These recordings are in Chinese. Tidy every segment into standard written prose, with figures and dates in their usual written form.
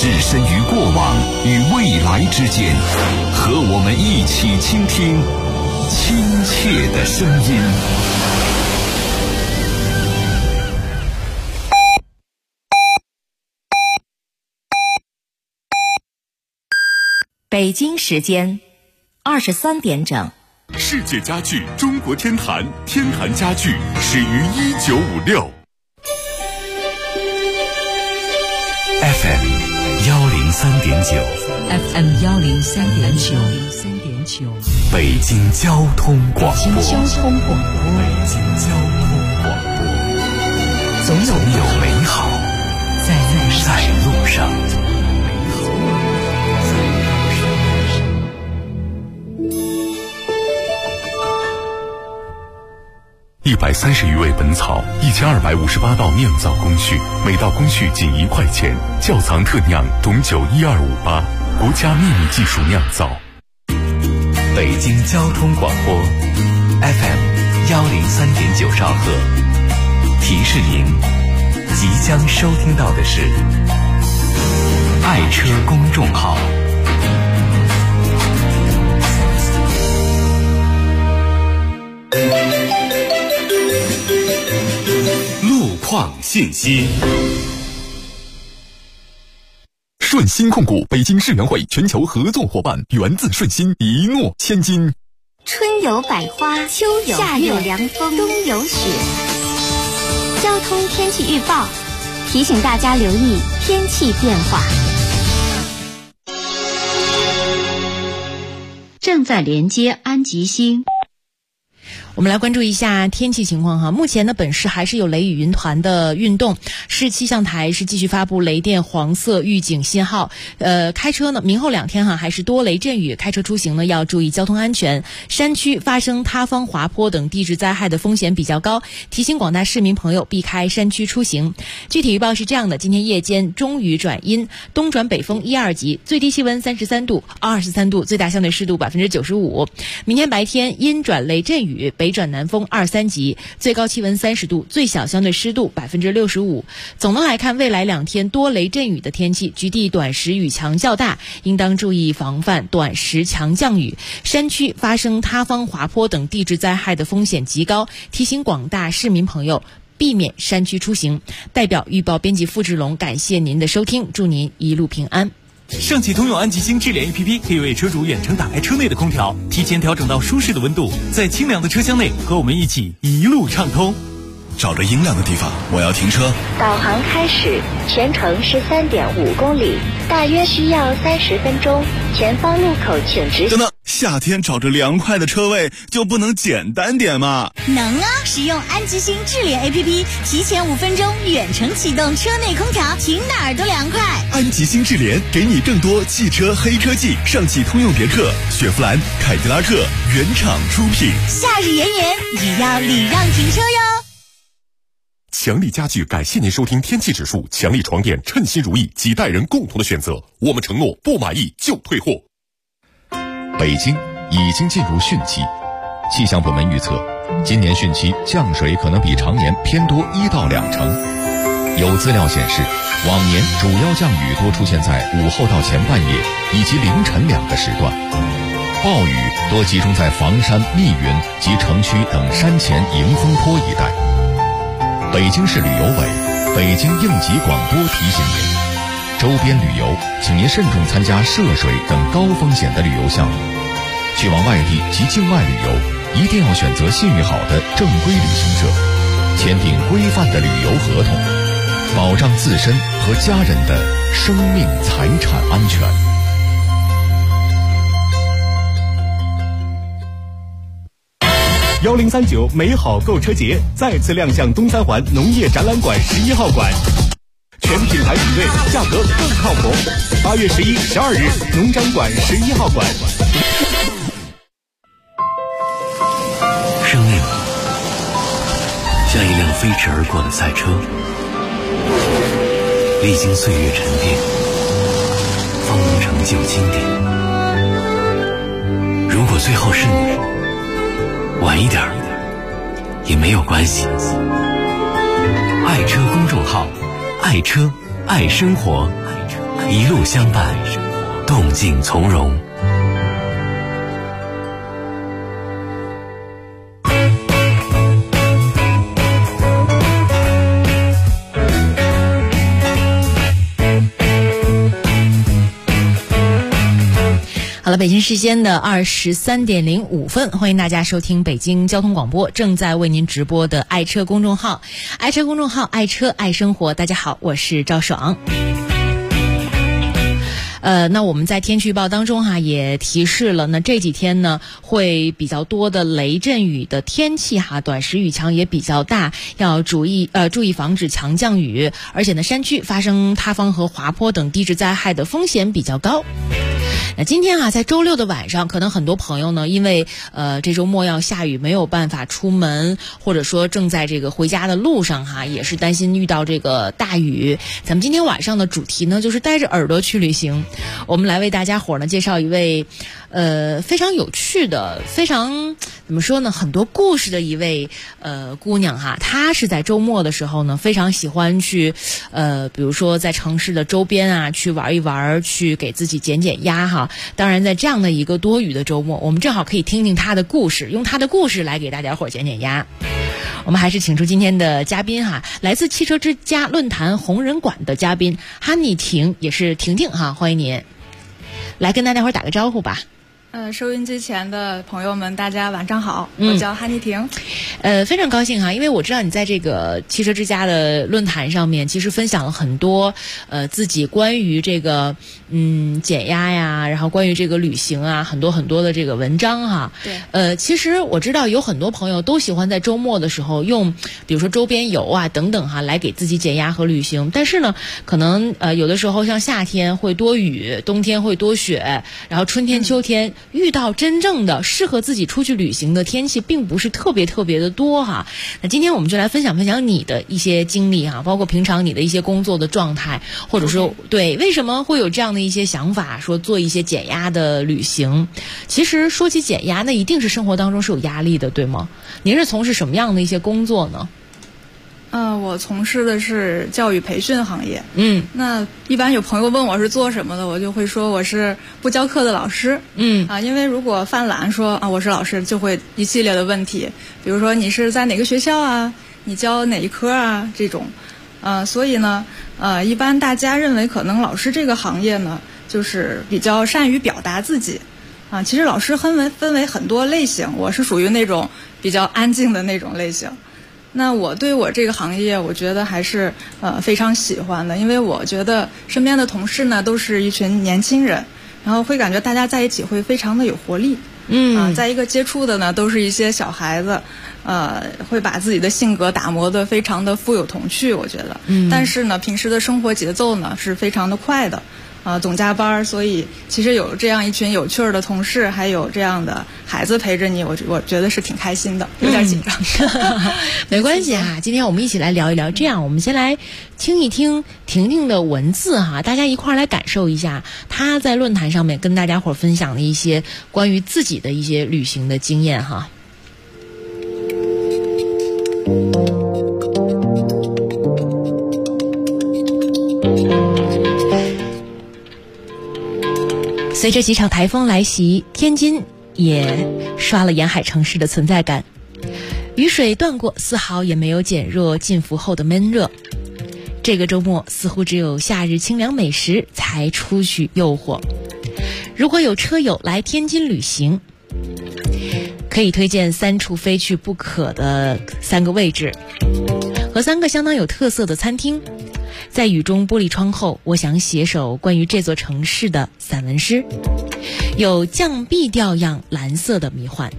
置身于过往与未来之间，和我们一起倾听亲切的声音。 北京时间23点整。 世界家具中国天坛，天坛家具始于1956。 FM 103.9 FM 103.9 北京交通广播。 北京交通广播。 总有美好在路上。130余味本草，1258道酿造工序，每道工序仅1块钱。窖藏特酿董酒12588，国家秘密技术酿造。北京交通广播 FM 103.9兆赫，提示您即将收听到的是爱车公众号。路况信息。顺鑫控股北京世园会全球合作伙伴，源自顺鑫，一诺千金。 春有百花，秋有夏有凉风，冬有雪。交通天气预报提醒大家留意天气变化。 正在连接安吉星。 我们来关注一下天气情况哈。目前呢，本市还是有雷雨云团的运动，市气象台是继续发布雷电黄色预警信号。开车呢，明后2天还是多雷阵雨，开车出行呢要注意交通安全。山区发生塌方、滑坡等地质灾害的风险比较高，提醒广大市民朋友避开山区出行。具体预报是这样的：今天夜间中雨转阴，东转北风1、2级，最低气温33度、23度，最大相对湿度95%。明天白天阴转雷阵雨，北转南风2、3级，最高气温30度，最小相对湿度65%。总的来看，未来2天多雷阵雨的天气，局地短时雨强较大，应当注意防范短时强降雨。山区发生塌方、滑坡等地质灾害的风险极高，提醒广大市民朋友避免山区出行。代表预报编辑付志龙感谢您的收听，祝您一路平安。 上汽通用安吉星智联 APP 可以为车主远程打开车内的空调，提前调整到舒适的温度，在清凉的车厢内和我们一起一路畅通。 找着阴凉的地方，我要停车。 导航开始，全程是3.5公里，大约需要30分钟。前方路口请直行。 等等，夏天找着凉快的车位就不能简单点吗？ 能啊！使用安吉星智联 APP， 提前5分钟远程启动车内空调，停哪儿都凉快。 安吉星智联给你更多汽车黑科技，上汽通用别克、雪佛兰、凯迪拉克原厂出品。 夏日炎炎，也要礼让停车哟。 强力家具感谢您收听天气指数，强力床垫称心如意，几代人共同的选择。我们承诺不满意就退货。 北京已经进入汛期，气象部门预测，今年汛期降水可能比常年偏多1到2成。有资料显示，往年主要降雨多出现在午后到前半夜以及凌晨2个时段，暴雨多集中在房山、密云及城区等山前迎风坡一带。北京市旅游委、北京应急广播提醒您，周边旅游请您慎重参加涉水等高风险的旅游项目。去往外地及境外旅游，一定要选择信誉好的正规旅行社，签订规范的旅游合同，保障自身和家人的生命财产安全。 1039美好购车节再次亮相东三环农业展览馆11号馆，全品牌比对，价格更靠谱。8月11、12日，农展馆11号馆。 生命像一辆飞驰而过的赛车，历经岁月沉淀，方能成就经典。如果最后是你，晚一点也没有关系。爱车公众号，爱车爱生活。 一路相伴，动静从容。 好了，北京时间的23点05分，欢迎大家收听北京交通广播正在为您直播的爱车公众号，爱车公众号，爱车爱生活。大家好，我是赵爽。那我们在天气预报当中也提示了，那这几天呢会比较多的雷阵雨的天气短时雨强也比较大，要注意防止强降雨，而且呢山区发生塌方和滑坡等地质灾害的风险比较高。那今天在周六的晚上，可能很多朋友呢因为这周末要下雨没有办法出门，或者说正在这个回家的路上也是担心遇到这个大雨。咱们今天晚上的主题呢就是带着耳朵去旅行。我们来为大家伙呢介绍一位非常有趣的，非常怎么说呢，很多故事的一位姑娘她是在周末的时候呢非常喜欢去比如说在城市的周边去玩一玩，去给自己减减压当然在这样的一个多雨的周末，我们正好可以听听她的故事，用她的故事来给大家伙减减压。我们还是请出今天的嘉宾来自汽车之家论坛红人馆的嘉宾哈尼婷，也是婷婷欢迎您来跟大家伙打个招呼吧。 收音机前的朋友们，大家晚上好，我叫哈尼婷。 非常高兴因为我知道你在这个汽车之家的论坛上面，其实分享了很多自己关于这个减压呀，然后关于这个旅行很多很多的这个文章对。 其实我知道有很多朋友都喜欢在周末的时候用，比如说周边游等等来给自己减压和旅行。但是呢，可能有的时候像夏天会多雨，冬天会多雪，然后春天秋天遇到真正的适合自己出去旅行的天气并不是特别的多那今天我们就来分享你的一些经历包括平常你的一些工作的状态，或者说对为什么会有这样的一些想法，说做一些减压的旅行。其实说起减压，那一定是生活当中是有压力的，对吗？您是从事什么样的一些工作呢？ 我从事的是教育培训行业。那一般有朋友问我是做什么的，我就会说我是不教课的老师。因为如果犯懒说我是老师，就会一系列的问题，比如说你是在哪个学校你教哪一科这种。所以呢一般大家认为可能老师这个行业呢就是比较善于表达自己其实老师分为很多类型，我是属于那种比较安静的那种类型。那我对我这个行业我觉得还是非常喜欢的，因为我觉得身边的同事呢都是一群年轻人，然后会感觉大家在一起会非常的有活力。在一个接触的呢都是一些小孩子，会把自己的性格打磨得非常的富有童趣，我觉得。但是呢平时的生活节奏呢是非常的快的。总加班，所以其实有这样一群有趣儿的同事，还有这样的孩子陪着你，我觉得是挺开心的，有点紧张。 没关系今天我们一起来聊一聊。这样，我们先来听一听婷婷的文字大家一块儿来感受一下她在论坛上面跟大家伙分享的一些关于自己的一些旅行的经验随着几场台风来袭，天津也刷了沿海城市的存在感。雨水断过，丝毫也没有减弱进伏后的闷热。这个周末似乎只有夏日清凉美食才出去诱惑。如果有车友来天津旅行，可以推荐3处非去不可的3个位置和3个相当有特色的餐厅。在雨中玻璃窗后，我想写首关于这座城市的散文诗，有降 B 调样蓝色的迷幻。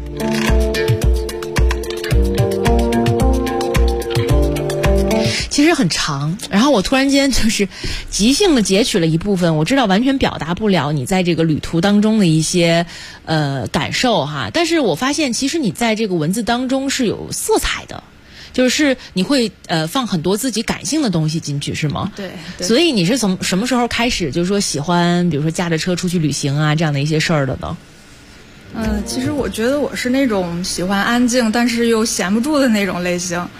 其实很长，然后我突然间就是即兴的截取了一部分，我知道完全表达不了你在这个旅途当中的一些感受但是我发现其实你在这个文字当中是有色彩的。就是你会放很多自己感性的东西进去，是吗？ 对。 所以你是从什么时候开始就是说喜欢比如说驾着车出去旅行这样的一些事儿的呢？ 其实我觉得我是那种喜欢安静但是又闲不住的那种类型。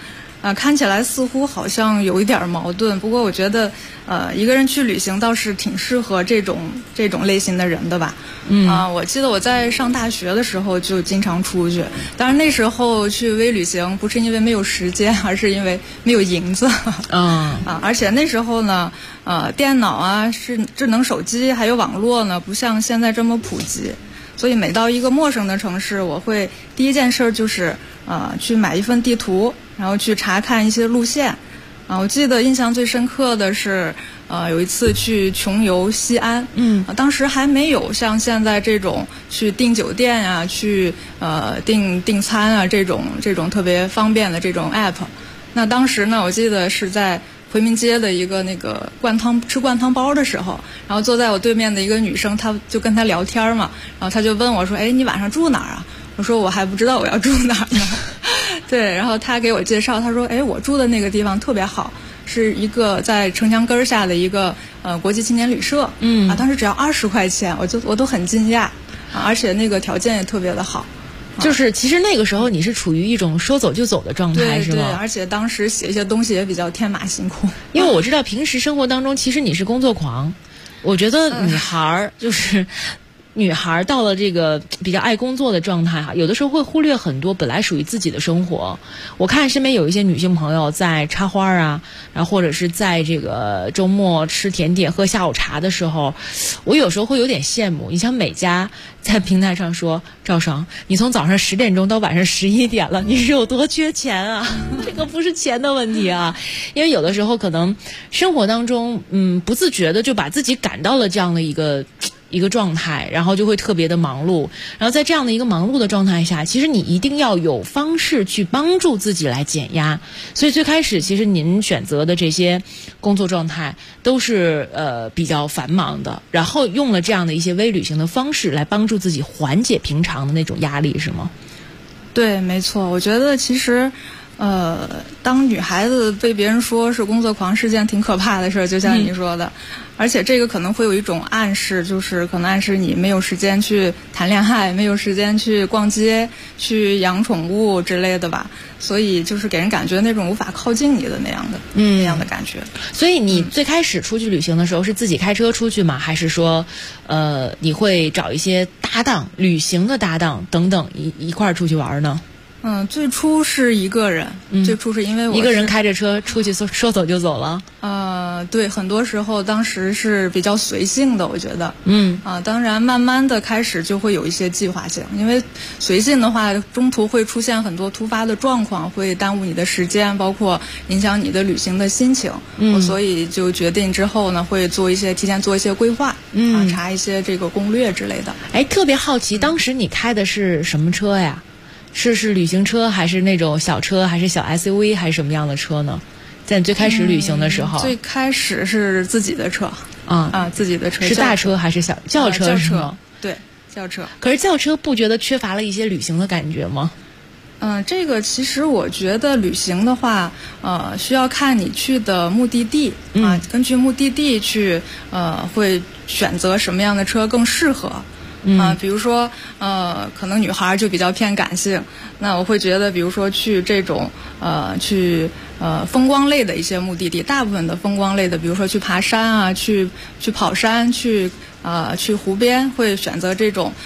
看起来似乎好像有一点矛盾，不过我觉得一个人去旅行倒是挺适合这种类型的人的吧。我记得我在上大学的时候就经常出去，当然那时候去微旅行不是因为没有时间，而是因为没有银子。而且那时候呢电脑啊是智能手机还有网络呢不像现在这么普及，所以每到一个陌生的城市，我会第一件事就是去买一份地图，然后去查看一些路线。我记得印象最深刻的是有一次去穷游西安，当时还没有像现在这种去订酒店啊，去订餐啊这种特别方便的这种 app。那当时呢，我记得是在回民街的一个那个吃灌汤包的时候，然后坐在我对面的一个女生，她就跟她聊天嘛，然后她就问我说：“哎，你晚上住哪儿啊？”我说：“我还不知道我要住哪儿呢。”对，然后她给我介绍，她说：“哎，我住的那个地方特别好，是一个在城墙根下的一个国际青年旅社，当时只要20块钱，我都很惊讶，而且那个条件也特别的好。” 就是其实那个时候你是处于一种说走就走的状态，是吗？ 对，而且当时写一些东西也比较天马行空。 因为我知道平时生活当中其实你是工作狂，我觉得女孩就是女孩到了这个比较爱工作的状态哈，有的时候会忽略很多本来属于自己的生活。我看身边有一些女性朋友在插花啊，然后或者是在这个周末吃甜点喝下午茶的时候，我有时候会有点羡慕。你像美嘉在平台上说，赵爽，你从早上10点钟到晚上11点了，你是有多缺钱啊？这个不是钱的问题啊，因为有的时候可能生活当中不自觉的就把自己赶到了这样的一个状态，然后就会特别的忙碌，然后在这样的一个忙碌的状态下，其实你一定要有方式去帮助自己来减压。所以最开始其实您选择的这些工作状态都是比较繁忙的，然后用了这样的一些微旅行的方式来帮助自己缓解平常的那种压力，是吗？ 对，没错。我觉得其实当女孩子被别人说是工作狂是件挺可怕的事儿，就像你说的，而且这个可能会有一种暗示，就是可能暗示你没有时间去谈恋爱，没有时间去逛街，去养宠物之类的吧，所以就是给人感觉那种无法靠近你的那样的感觉。 所以你最开始出去旅行的时候是自己开车出去吗？还是说你会找一些搭档，旅行的搭档等等一块儿出去玩呢？ 最初是一个人，最初是因为我一个人开着车出去说走就走了。 对，很多时候当时是比较随性的，我觉得。当然慢慢的开始就会有一些计划性，因为随性的话，中途会出现很多突发的状况，会耽误你的时间，包括影响你的旅行的心情。所以就决定之后呢，会提前做一些规划，查一些这个攻略之类的。 哎，特别好奇，当时你开的是什么车呀？是旅行车，还是那种小车，还是小 SUV， 还是什么样的车呢？在你最开始旅行的时候， 最开始是自己的车自己的车。 是大车还是轿车？是吗？ 对，轿车。 可是轿车不觉得缺乏了一些旅行的感觉吗？ 这个其实我觉得旅行的话，需要看你去的目的地根据目的地去会选择什么样的车更适合。比如说可能女孩就比较偏感性，那我会觉得比如说去这种去风光类的一些目的地，大部分的风光类的，比如说去爬山啊，去跑山，去湖边，会选择这种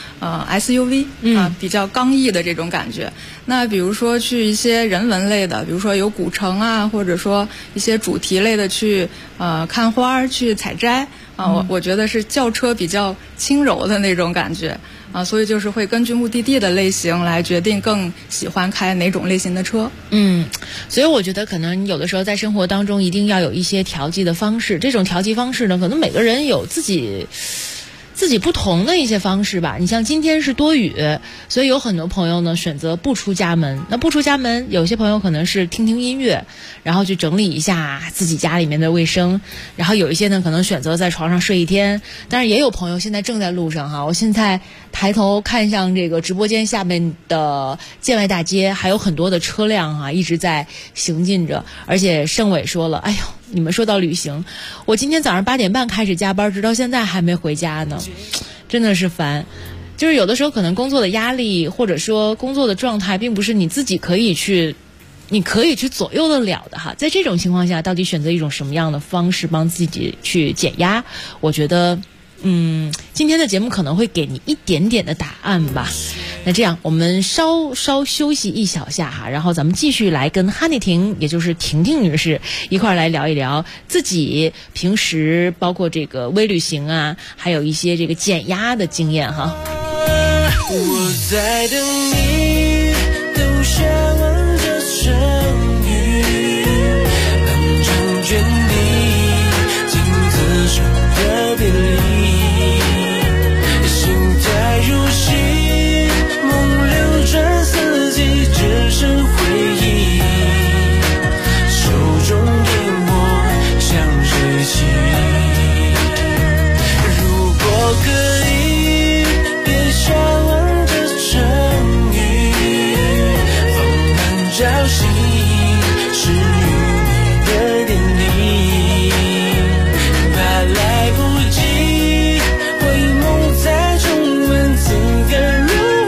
SUV 比较刚毅的这种感觉。那比如说去一些人文类的，比如说有古城啊，或者说一些主题类的，去看花去采摘我觉得是轿车比较轻柔的那种感觉所以就是会根据目的地的类型来决定更喜欢开哪种类型的车。 所以我觉得可能有的时候在生活当中一定要有一些调剂的方式，这种调剂方式呢，可能每个人有自己不同的一些方式吧。你像今天是多雨，所以有很多朋友呢选择不出家门。那不出家门，有些朋友可能是听音乐，然后去整理一下自己家里面的卫生，然后有一些呢可能选择在床上睡一天。但是也有朋友现在正在路上哈，我现在抬头看向这个直播间下面的建外大街，还有很多的车辆一直在行进着。而且盛伟说了，哎呦，你们说到旅行，我今天早上8点半开始加班，直到现在还没回家呢，真的是烦。就是有的时候可能工作的压力或者说工作的状态并不是你自己可以去你可以去左右得了的哈。在这种情况下，到底选择一种什么样的方式帮自己去减压？我觉得今天的节目可能会给你一点点的答案吧。那这样我们稍稍休息一小下哈，然后咱们继续来跟哈妮婷，也就是婷婷女士一块来聊一聊自己平时包括这个微旅行啊，还有一些这个减压的经验哈。 我在等你，都向往着相遇，当成全你，镜子上的别离。只剩回忆，手中烟火像水汽。如果可以，别向往着成语，放慢朝夕，是与你的点滴，怕来不及，回眸再重温此刻。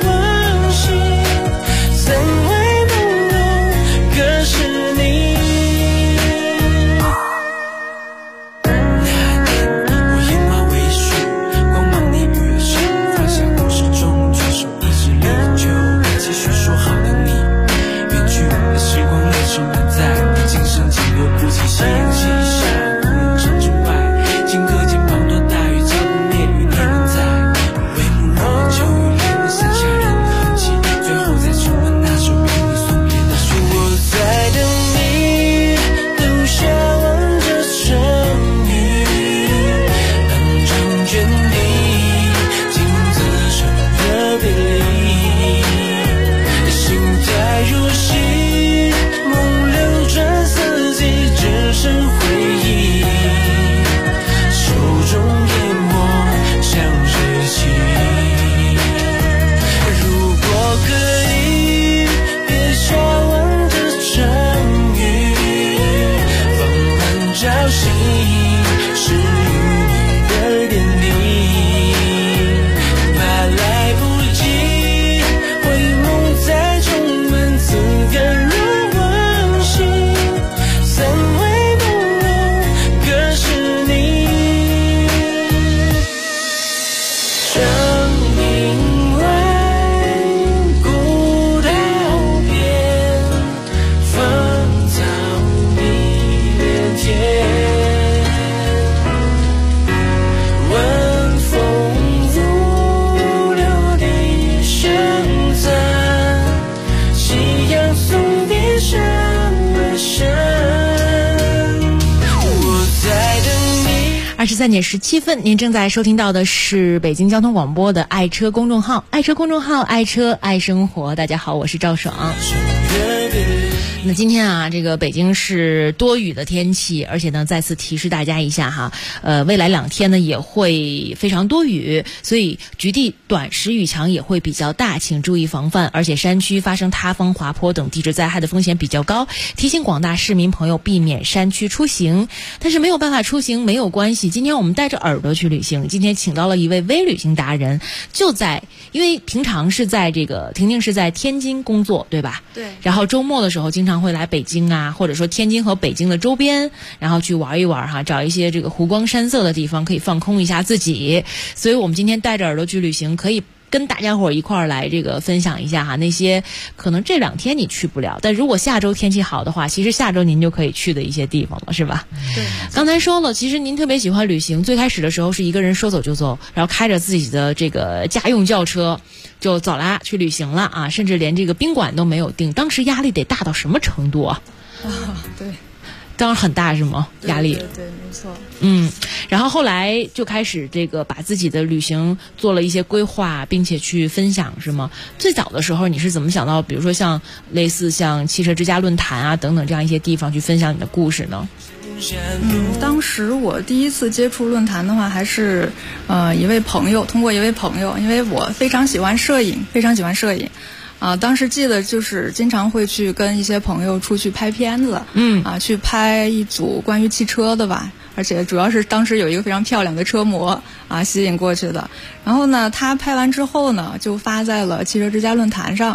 23:17，您正在收听到的是北京交通广播的爱车公众号，爱车公众号，爱车爱生活。大家好，我是赵爽。那今天啊，这个北京是多雨的天气，而且呢，再次提示大家一下哈，未来2天呢也会非常多雨，所以局地短时雨强也会比较大，请注意防范。而且山区发生塌方、滑坡等地质灾害的风险比较高，提醒广大市民朋友避免山区出行。但是没有办法出行没有关系，今天我们带着耳朵去旅行。今天请到了一位微旅行达人，因为平常是在这个婷婷是在天津工作，对吧？ 对。 然后周末的时候经常会来北京啊，或者说天津和北京的周边，然后去玩一玩哈，找一些这个湖光山色的地方，可以放空一下自己。所以我们今天带着耳朵去旅行，可以跟大家伙一块儿来这个分享一下哈，那些可能这2天你去不了，但如果下周天气好的话，其实下周您就可以去的一些地方了，是吧？ 对。 刚才说了，其实您特别喜欢旅行，最开始的时候是一个人说走就走，然后开着自己的这个家用轿车就走啦，去旅行了啊，甚至连这个宾馆都没有订，当时压力得大到什么程度啊？ 对。 当然很大是吗？压力。 对，没错。 然后后来就开始这个把自己的旅行做了一些规划，并且去分享，是吗？最早的时候你是怎么想到，比如说类似像汽车之家论坛啊等等这样一些地方去分享你的故事呢？ 当时我第一次接触论坛的话，还是通过一位朋友，因为我非常喜欢摄影。当时记得就是经常会去跟一些朋友出去拍片子，去拍一组关于汽车的吧，而且主要是当时有一个非常漂亮的车模吸引过去的。然后呢，他拍完之后呢，就发在了汽车之家论坛上。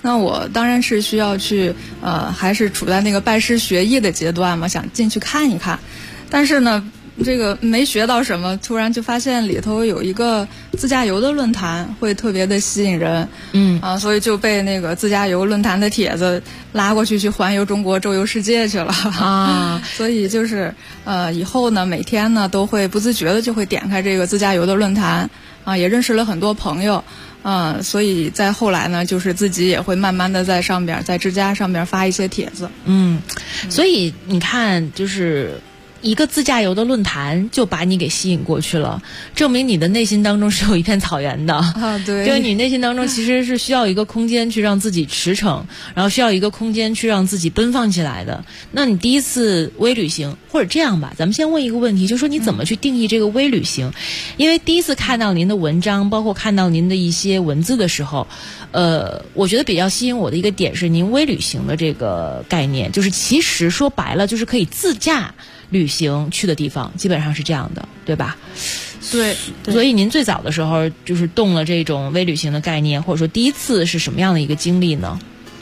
那我当然是需要去还是处在那个拜师学艺的阶段嘛，想进去看一看。但是呢，这个没学到什么，突然就发现里头有一个自驾游的论坛，会特别的吸引人。所以就被那个自驾游论坛的帖子拉过去环游中国、周游世界去了啊。所以就是以后呢，每天呢都会不自觉的就会点开这个自驾游的论坛啊，也认识了很多朋友。所以在后来呢，就是自己也会慢慢的在上边，在之家上边发一些帖子。 所以你看，就是一个自驾游的论坛就把你给吸引过去了，证明你的内心当中是有一片草原的啊。对， 就是你内心当中其实是需要一个空间去让自己驰骋，然后需要一个空间去让自己奔放起来的。那你第一次微旅行，或者这样吧，咱们先问一个问题，就是说你怎么去定义这个微旅行？因为第一次看到您的文章，包括看到您的一些文字的时候，我觉得比较吸引我的一个点是您微旅行的这个概念，就是其实说白了就是可以自驾旅行去的地方，基本上是这样的，对吧？ 对。 所以您最早的时候就是动了这种微旅行的概念，或者说第一次是什么样的一个经历呢？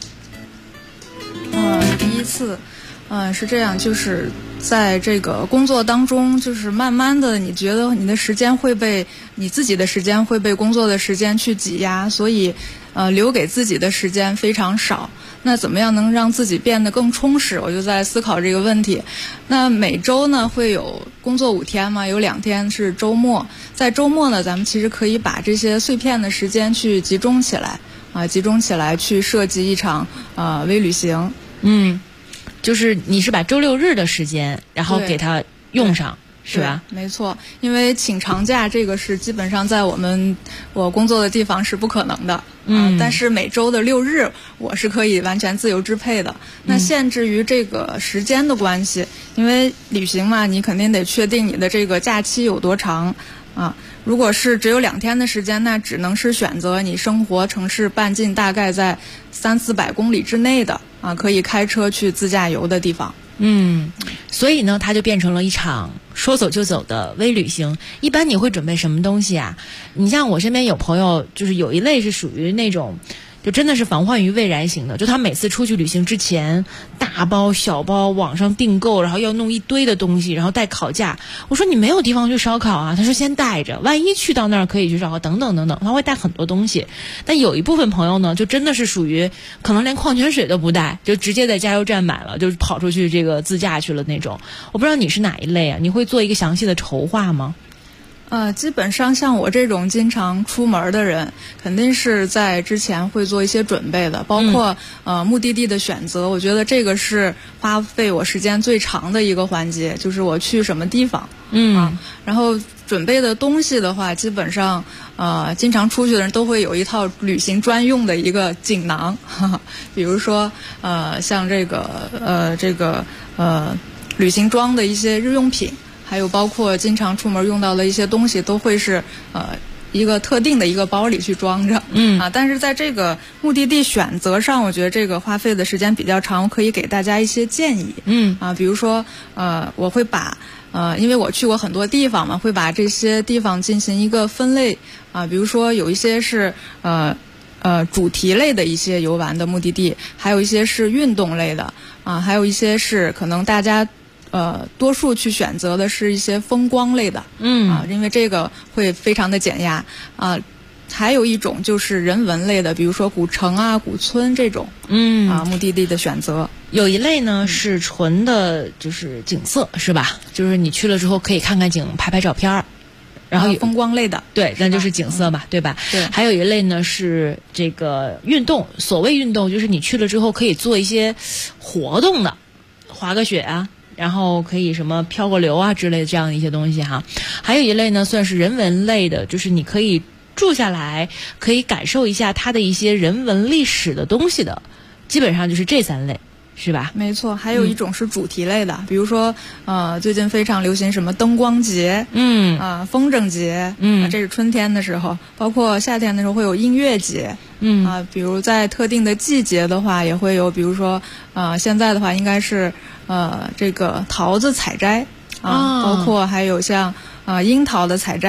第一次，是这样，就是在这个工作当中，就是慢慢的，你觉得你的时间会被你自己的时间会被工作的时间去挤压，所以留给自己的时间非常少。那怎么样能让自己变得更充实？我就在思考这个问题。那每周呢会有工作5天嘛，有2天是周末。在周末呢，咱们其实可以把这些碎片的时间去集中起来去设计一场微旅行。 就是你是把周6日的时间，然后给它用上。是吧？ 没错，因为请长假这个是基本上在我工作的地方是不可能的。但是每周的6日我是可以完全自由支配的。那限制于这个时间的关系，因为旅行嘛，你肯定得确定你的这个假期有多长啊。如果是只有2天的时间，那只能是选择你生活城市半径大概在300-400公里之内的可以开车去自驾游的地方。 所以呢，它就变成了一场说走就走的微旅行。一般你会准备什么东西啊？你像我身边有朋友，就是有一类是属于那种就真的是防患于未然型的，就他每次出去旅行之前，大包小包网上订购，然后要弄一堆的东西，然后带烤架。我说你没有地方去烧烤啊？他说先带着，万一去到那儿可以去烧烤，等等等等，他会带很多东西。但有一部分朋友呢，就真的是属于可能连矿泉水都不带，就直接在加油站买了，就跑出去这个自驾去了那种。我不知道你是哪一类啊？你会做一个详细的筹划吗？ 基本上像我这种经常出门的人，肯定是在之前会做一些准备的，包括目的地的选择。我觉得这个是花费我时间最长的一个环节，就是我去什么地方。然后准备的东西的话，基本上经常出去的人都会有一套旅行专用的一个锦囊，比如说像这个旅行装的一些日用品。还有包括经常出门用到的一些东西，都会是一个特定的一个包里去装着。但是在这个目的地选择上，我觉得这个花费的时间比较长，我可以给大家一些建议。比如说我会把因为我去过很多地方嘛，会把这些地方进行一个分类比如说有一些是主题类的一些游玩的目的地，还有一些是运动类的还有一些是可能大家多数去选择的是一些风光类的，因为这个会非常的减压还有一种就是人文类的，比如说古城古村这种，目的地的选择。 有一类呢是纯的，就是景色，是吧？就是你去了之后可以看看景，拍拍照片然后风光类的， 对，那就是景色嘛，对吧？ 对。 还有一类呢是这个运动，所谓运动就是你去了之后可以做一些活动的，滑个雪然后可以什么漂个流之类的这样的一些东西哈。还有一类呢算是人文类的，就是你可以住下来，可以感受一下它的一些人文历史的东西的，基本上就是这3类，是吧？ 没错。还有一种是主题类的，比如说最近非常流行什么灯光节，风筝节，这是春天的时候，包括夏天的时候会有音乐节，比如在特定的季节的话也会有，比如说现在的话应该是这个桃子采摘包括还有像樱桃的采摘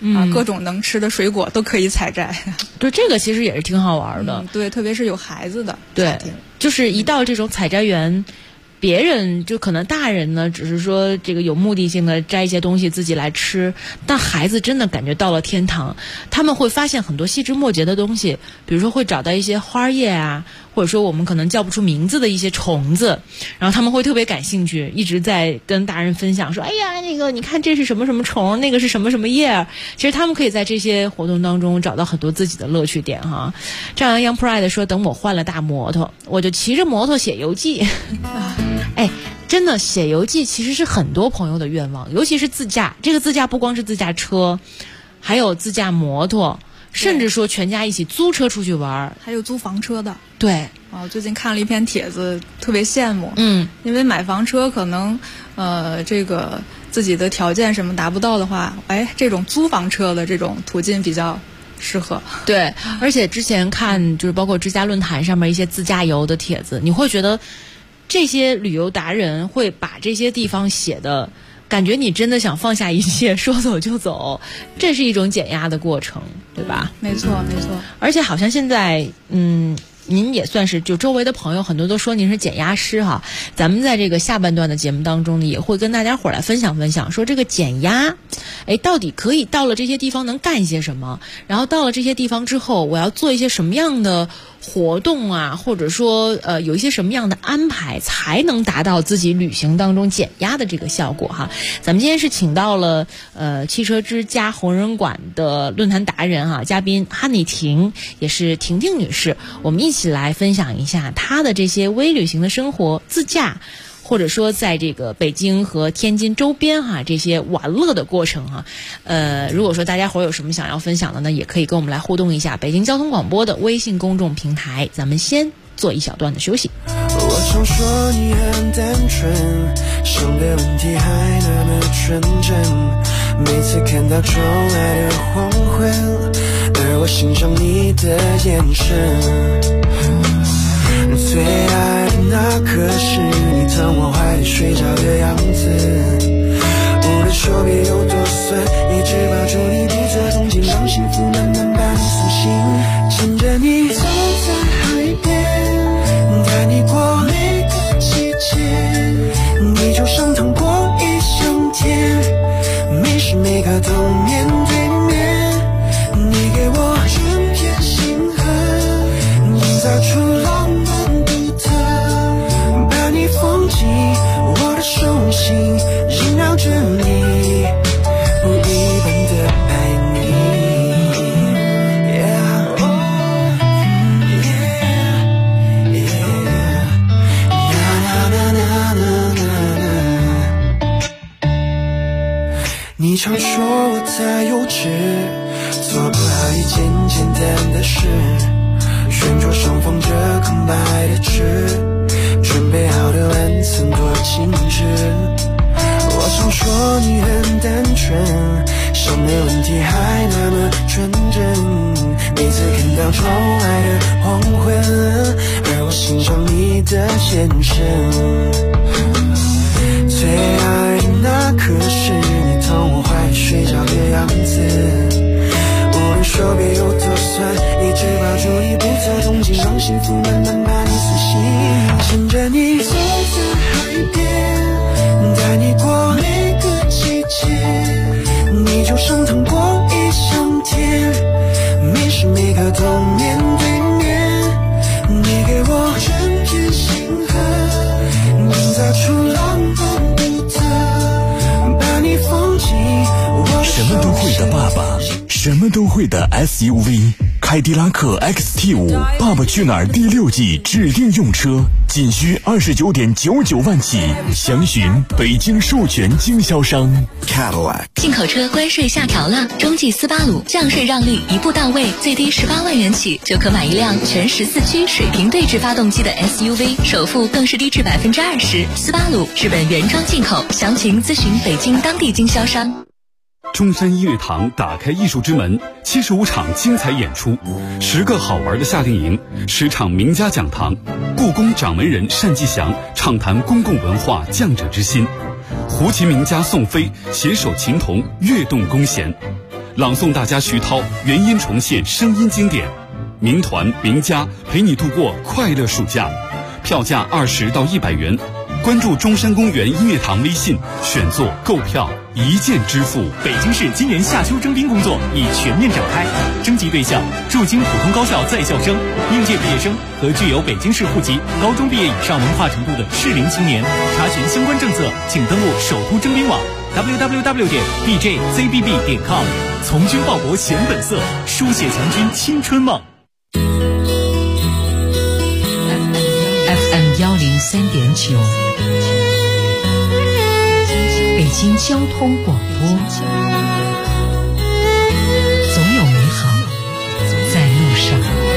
各种能吃的水果都可以采摘。 对，这个其实也是挺好玩的。 对，特别是有孩子的， 对，就是一到这种采摘园。别人就可能大人呢，只是说这个有目的性的摘一些东西自己来吃，但孩子真的感觉到了天堂。他们会发现很多细枝末节的东西，比如说会找到一些花叶啊，或者说我们可能叫不出名字的一些虫子，然后他们会特别感兴趣，一直在跟大人分享说，哎呀，那个你看这是什么什么虫，那个是什么什么叶。其实他们可以在这些活动当中找到很多自己的乐趣点哈。张扬 Young Pride 说，等我换了大摩托，我就骑着摩托写游记。哎，真的写游记其实是很多朋友的愿望，尤其是自驾。这个自驾不光是自驾车，还有自驾摩托，甚至说全家一起租车出去玩， 还有租房车的。 对， 我最近看了一篇帖子，特别羡慕。因为买房车可能这个自己的条件什么达不到的话，这种租房车的这种途径比较适合。 对，而且之前看就是包括之家论坛上面一些自驾游的帖子，你会觉得这些旅游达人会把这些地方写的感觉你真的想放下一切说走就走，这是一种减压的过程，对吧？ 没错没错。 而且好像现在您也算是就周围的朋友很多都说您是减压师哈。咱们在这个下半段的节目当中呢，也会跟大家伙来分享分享，说这个减压到底可以到了这些地方能干一些什么，然后到了这些地方之后我要做一些什么样的活动啊，或者说有一些什么样的安排才能达到自己旅行当中减压的这个效果哈。咱们今天是请到了汽车之家红人馆的论坛达人哈，嘉宾哈尼婷，也是婷婷女士，我们一起来分享一下她的这些微旅行的生活，自驾或者说在这个北京和天津周边哈这些玩乐的过程哈。如果说大家伙有什么想要分享的呢，也可以跟我们来互动一下北京交通广播的微信公众平台。咱们先做一小段的休息。 我常说你很单纯，想的问题还那么纯真，每次看到窗外的黄昏，而我欣赏你的眼神，最爱的那刻是你躺我怀里睡着的样子，无论手臂有多酸，一直抱住你不择动静，让幸福慢慢把你苏醒，牵着你走在海边，带你过每个季节，你就像糖果一香甜，每时每刻都面对面，你给我整片星河，营造出浪漫独特，把你放进我的手心，萦绕着你不一般的爱你。你常说我太幼稚，做不好一件简单的事，圆桌上放着空白的纸，准备好的晚餐多精致。我常说你很单纯，想的问题还那么纯真，每次看到窗外的黄昏，而我欣赏你的眼神，最爱的那刻是你躺我怀里睡着的样子，无论手臂有多酸，一直抱住你不择动静，让幸福慢慢把你苏醒，牵着你走在海边，带你过每个季节，你就像糖果一香甜，每时每刻都面对面，你给我整片星河，营造出浪漫独特，把你放进我的手心。 什么都会的爸爸，什么都会的 SUV， 凯迪拉克 XT5 爸爸去哪儿第6季指定用车，仅需29.99万起，详询北京授权经销商 Cadillac。 进口车关税下调了，中继斯巴鲁降税让利一步到位，最低18万元起就可买一辆全14驱水平对置发动机的 SUV， 首付更是低至20%。斯巴鲁日本原装进口，详情咨询北京当地经销商。 中山音乐堂打开艺术之门，75场精彩演出，10个好玩的夏令营，10场名家讲堂，故宫掌门人单霁翔畅谈公共文化匠者之心，胡琴名家宋飞携手琴童跃动弓弦， 朗诵大家徐涛原音重现声音经典，民团名家陪你度过快乐暑假，票价20到100元。关注中山公园音乐堂微信，选座购票一键支付。 北京市今年夏秋征兵工作已全面展开，征集对象驻京普通高校在校生、应届毕业生和具有北京市户籍、高中毕业以上文化程度的适龄青年。查询相关政策，请登录首都征兵网 www.bjzbb.com。从军报国显本色，书写强军青春梦。 FM 103.9，北京交通广播，总有美好在路上。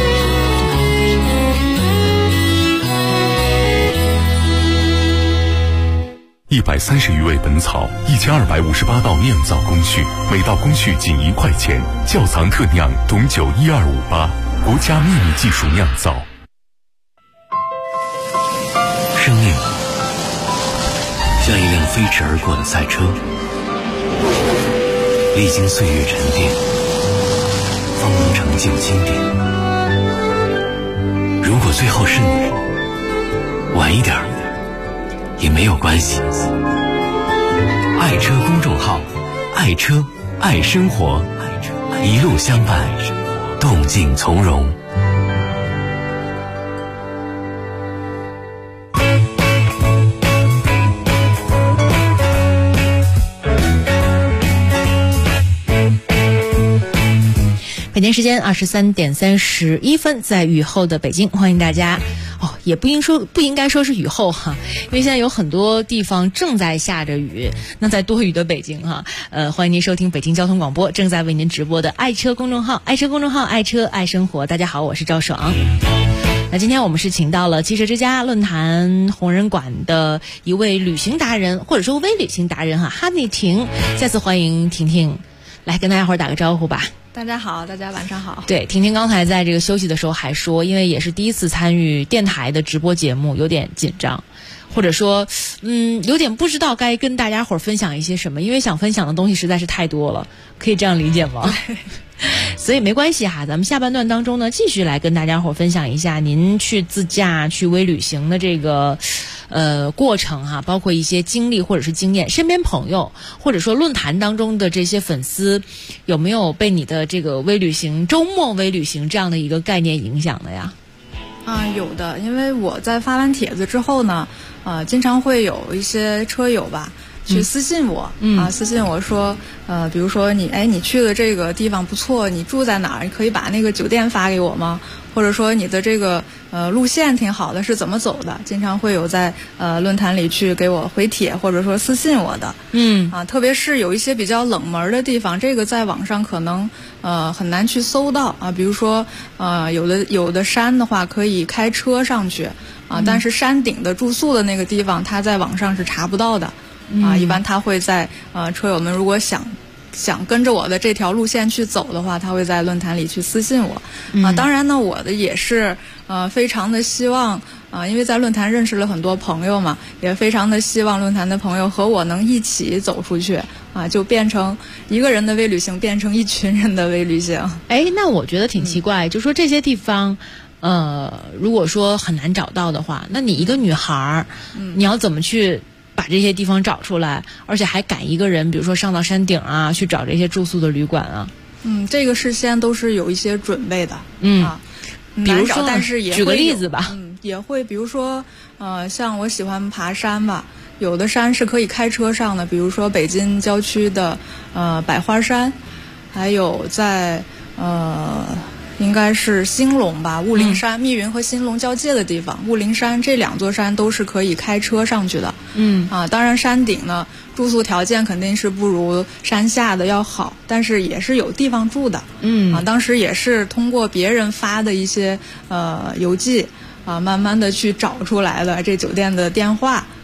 130余味本草，1258道酿造工序，每道工序仅1块钱。窖藏特酿董酒12588，国家秘密技术酿造。 生命像一辆飞驰而过的赛车，历经岁月沉淀，方能成就经典。如果最后是你，晚一点也没有关系。爱车公众号，爱车爱生活，一路相伴，动静从容。 北京时间23点31分，在雨后的北京，欢迎大家。也不应该说是雨后哈，因为现在有很多地方正在下着雨。那在多雨的北京哈，欢迎您收听北京交通广播正在为您直播的爱车公众号，爱车公众号，爱车爱生活。大家好，我是赵爽。那今天我们是请到了汽车之家论坛红人馆的一位旅行达人，或者说微旅行达人哈，哈尼婷。再次欢迎婷婷，来跟大家伙打个招呼吧。 大家好，大家晚上好。 对，婷婷刚才在这个休息的时候还说，因为也是第一次参与电台的直播节目，有点紧张，或者说有点不知道该跟大家伙分享一些什么，因为想分享的东西实在是太多了，可以这样理解吗？所以没关系哈，咱们下半段当中呢，继续来跟大家伙分享一下您去自驾去微旅行的这个过程哈，包括一些经历或者是经验，身边朋友或者说论坛当中的这些粉丝，有没有被你的这个微旅行、周末微旅行这样的一个概念影响的呀？ 有的，因为我在发完帖子之后呢，经常会有一些车友吧去私信我，私信我说，比如说你去的这个地方不错，你住在哪儿？你可以把那个酒店发给我吗？或者说你的这个路线挺好的，是怎么走的？经常会有在论坛里去给我回帖，或者说私信我的。特别是有一些比较冷门的地方，这个在网上可能很难去搜到啊。比如说有的山的话可以开车上去啊，但是山顶的住宿的那个地方，它在网上是查不到的。一般他会在车友们如果想跟着我的这条路线去走的话，他会在论坛里去私信我。当然呢，我的也是非常的希望因为在论坛认识了很多朋友嘛，也非常的希望论坛的朋友和我能一起走出去就变成一个人的微旅行，变成一群人的微旅行。 那我觉得挺奇怪，就说这些地方如果说很难找到的话，那你一个女孩你要怎么去把这些地方找出来，而且还敢一个人比如说上到山顶去找这些住宿的旅馆啊？ 这个事先都是有一些准备的。 比如说但是也会举个例子吧。 也会比如说像我喜欢爬山吧，有的山是可以开车上的，比如说北京郊区的百花山，还有在应该是兴隆吧，雾灵山，密云和兴隆交界的地方，雾灵山这2座山都是可以开车上去的。当然山顶呢，住宿条件肯定是不如山下的要好，但是也是有地方住的。当时也是通过别人发的一些游记慢慢的去找出来的这酒店的电话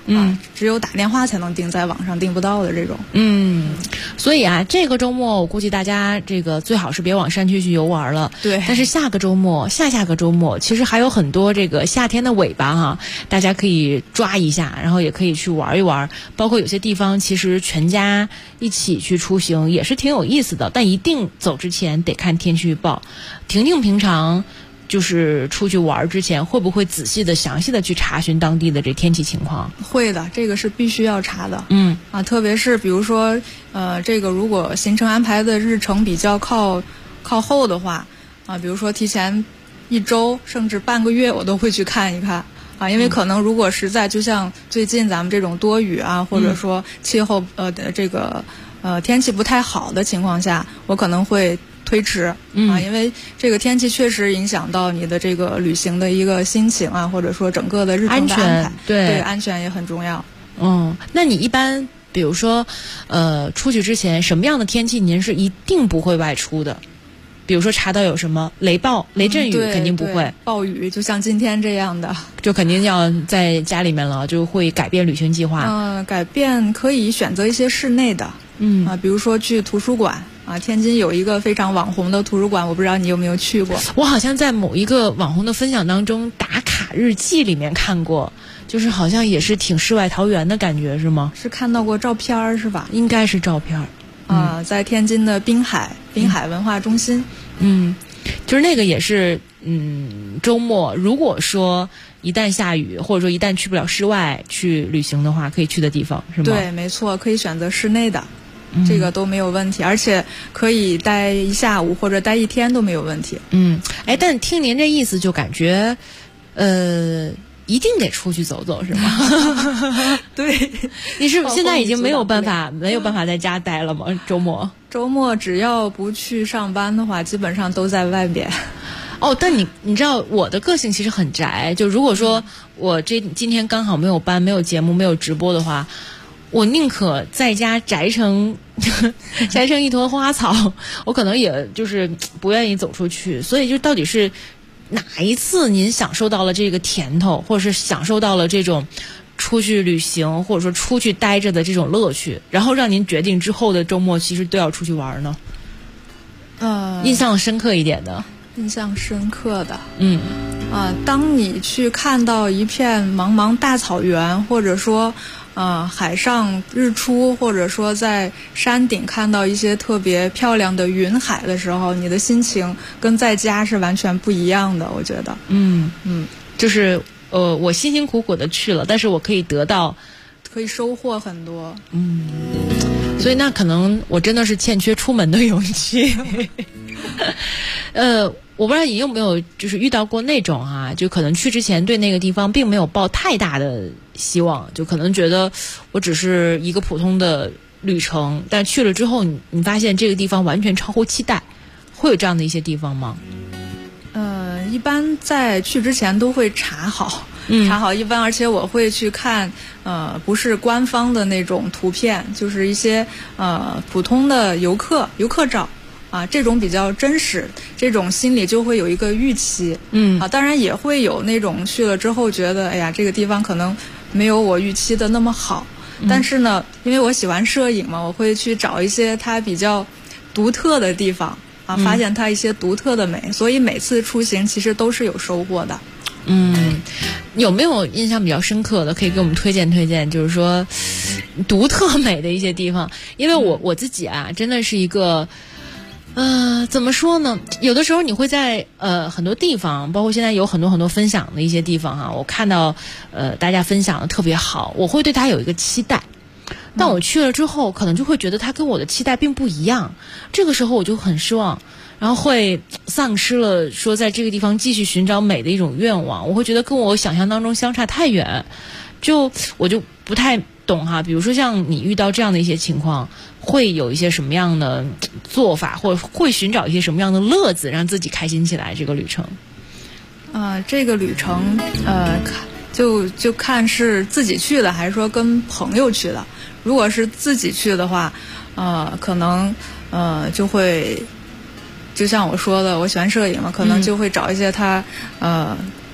只有打电话才能订，在网上订不到的这种。 所以啊，这个周末我估计大家这个最好是别往山区去游玩了。 对。 但是下个周末、下个周末，其实还有很多这个夏天的尾巴哈，大家可以抓一下，然后也可以去玩一玩。包括有些地方，其实全家一起去出行也是挺有意思的。但一定走之前得看天气预报。婷婷平常就是出去玩之前，会不会仔细的、详细的去查询当地的这天气情况？ 会的，这个是必须要查的。特别是比如说，这个如果行程安排的日程比较靠后的话，比如说提前1周甚至半个月，我都会去看一看。因为可能如果实在就像最近咱们这种多雨啊，或者说气候天气不太好的情况下，我可能会推迟因为这个天气确实影响到你的这个旅行的一个心情啊，或者说整个的日程的安排。对，安全也很重要。 那你一般比如说出去之前，什么样的天气您是一定不会外出的？比如说查到有什么雷暴、雷阵雨，肯定不会。 暴雨就像今天这样的， 就肯定要在家里面了，就会改变旅行计划。 改变可以选择一些室内的，比如说去图书馆天津有一个非常网红的图书馆，我不知道你有没有去过。 我好像在某一个网红的分享当中，打卡日记里面看过，就是好像也是挺世外桃源的感觉，是吗？ 是看到过照片是吧？ 应该是照片。 在天津的滨海文化中心。 就是那个也是周末如果说一旦下雨，或者说一旦去不了室外去旅行的话，可以去的地方是吗？ 对，没错，可以选择室内的，这个都没有问题，而且可以待一下午或者待1天都没有问题。 但听您这意思就感觉一定得出去走走是吗？ 对， 你是现在已经没有办法在家待了吗？周末只要不去上班的话，基本上都在外边。 但你知道我的个性其实很宅，就如果说我今天刚好没有班、没有节目、没有直播的话，我宁可在家宅成一坨花草，我可能也就是不愿意走出去。所以就到底是哪一次您享受到了这个甜头，或者是享受到了这种出去旅行，或者说出去待着的这种乐趣，然后让您决定之后的周末其实都要出去玩呢？印象深刻一点的。 印象深刻的，当你去看到一片茫茫大草原，或者说海上日出，或者说在山顶看到一些特别漂亮的云海的时候，你的心情跟在家是完全不一样的，我觉得。 就是我辛辛苦苦的去了，但是我可以可以收获很多。 所以那可能我真的是欠缺出门的勇气。我不知道你有没有就是遇到过那种就可能去之前对那个地方并没有抱太大的希望，就可能觉得我只是一个普通的旅程，但去了之后你发现这个地方完全超乎期待，会有这样的一些地方吗？ 一般在去之前都会查好一般，而且我会去看不是官方的那种图片，就是一些普通的游客照这种比较真实，这种心里就会有一个预期。当然也会有那种去了之后觉得哎呀这个地方可能没有我预期的那么好，但是呢因为我喜欢摄影嘛，我会去找一些它比较独特的地方发现它一些独特的美，所以每次出行其实都是有收获的。 有没有印象比较深刻的可以给我们推荐推荐，就是说独特美的一些地方？因为我自己真的是一个怎么说呢，有的时候你会在很多地方，包括现在有很多分享的一些地方我看到大家分享的特别好，我会对它有一个期待，但我去了之后可能就会觉得它跟我的期待并不一样，这个时候我就很失望，然后会丧失了说在这个地方继续寻找美的一种愿望，我会觉得跟我想象当中相差太远，我就不太懂比如说像你遇到这样的一些情况，会有一些什么样的做法，或者会寻找一些什么样的乐子让自己开心起来？这个旅程这个旅程就看是自己去的还是说跟朋友去的。如果是自己去的话可能就会就像我说的，我喜欢摄影嘛，可能就会找一些它